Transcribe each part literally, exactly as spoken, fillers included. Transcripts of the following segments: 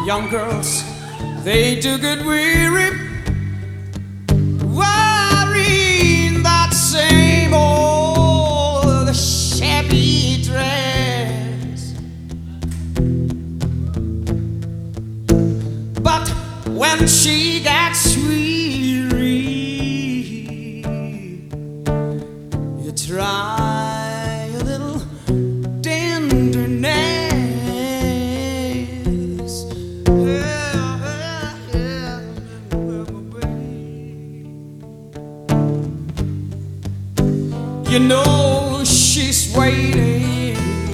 young girls, they do get weary, wearing that same old shabby dress. But when she gets weary, you try a little tenderness. You know she's waiting,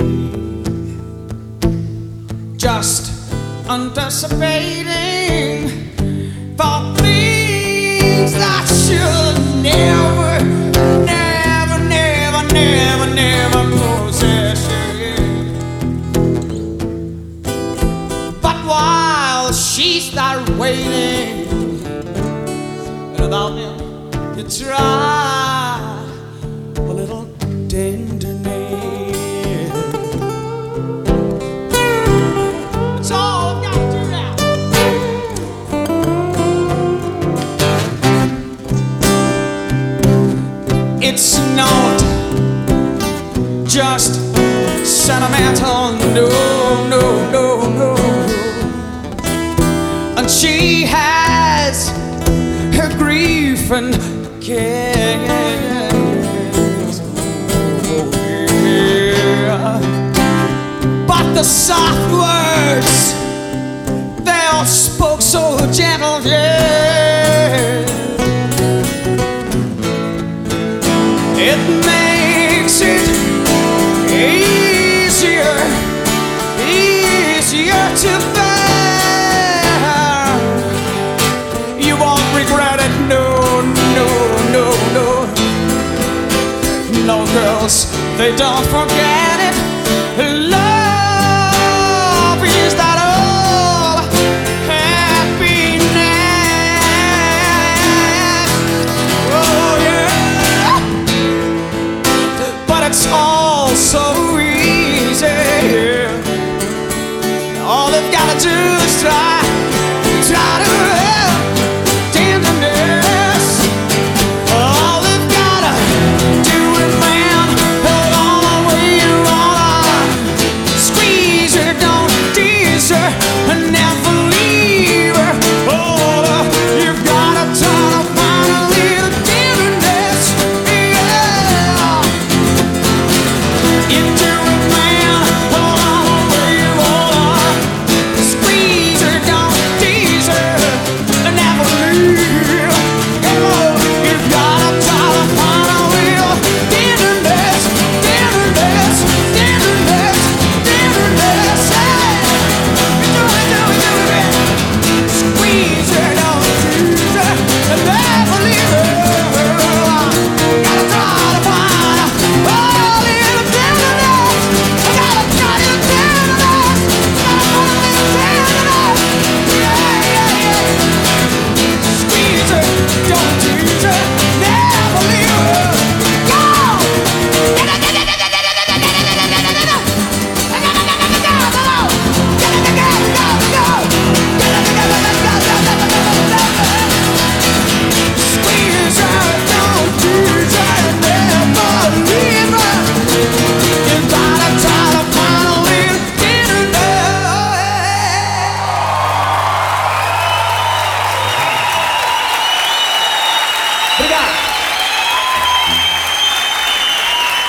just anticipating for things that should never, never, never, never, never possess you. But while she's there waiting, and without him, you try a little tenderness. That's all I've got to do now. It's not just sentimental, no, no, no, no. And she has her grief and care. But the soft words, they all spoke so gentle, yeah. It makes it easier, easier to bear. You won't regret it, no, no, no, no. No, girls, they don't forget it. Love is that old happiness. Oh yeah. But it's all so easy. All they've got to do is try, try to have tenderness. All they've got to do is man, hold on the way you wanna. Squeeze her, don't tease her, and never leave her. Oh, you've got to turn up on a little tenderness. Yeah. It